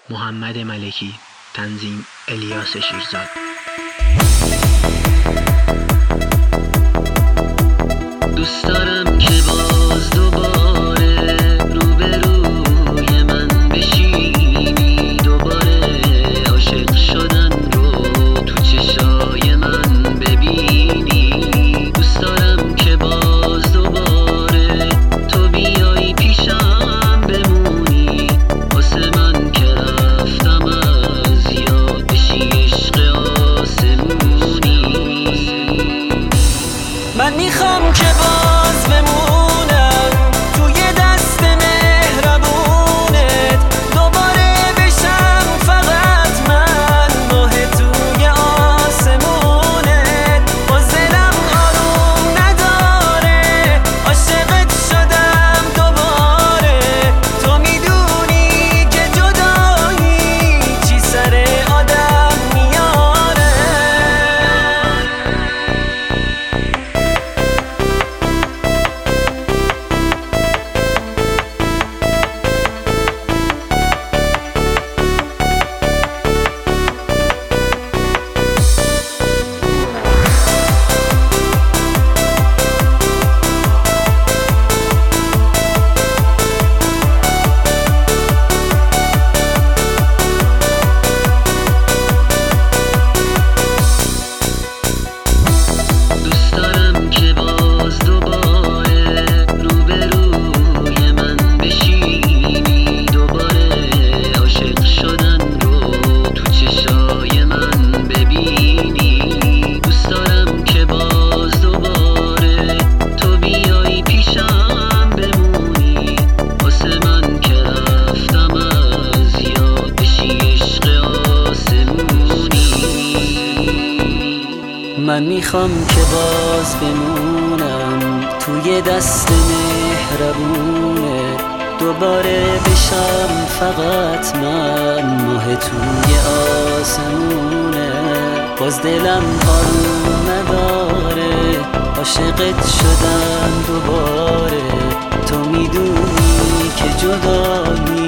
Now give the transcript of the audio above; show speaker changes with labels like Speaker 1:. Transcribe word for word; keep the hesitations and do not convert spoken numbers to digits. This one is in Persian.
Speaker 1: محمد ملکی. تنظیم الیاس شیرزاد. دوست دارم که باز دوباره روبروی من بشینی، دوباره عاشق شدن رو تو چشای من ببینی. دوست دارم که باز دوباره تو بیایی پیشم بمونی، واسه من که رفتم از یاد بشی عشق آسمونی. من میخوام که باز بمونم توی دست مهربونت، دوباره بشم فقط من ماه توی آسمونت. باز دلم آروم نداره، عاشقت شدم دوباره. تو میدونی که جدایی چی سر آدم میاره. دوست دارم که باز دوباره روبروی من بشینی، دوباره عاشق شدن رو تو چشای من ببینی. دوست دارم که باز دوباره تو بیایی پیشم بمونی، واسه من که رفتم از یاد بشی عشق آسمونی. من میخوام که باز بمونم توی دست مهربونه، دوباره بشم فقط من ماه توی آسمونه. باز دلم آروم نداره، عاشقت شدم دوباره. تو میدونی که جدایی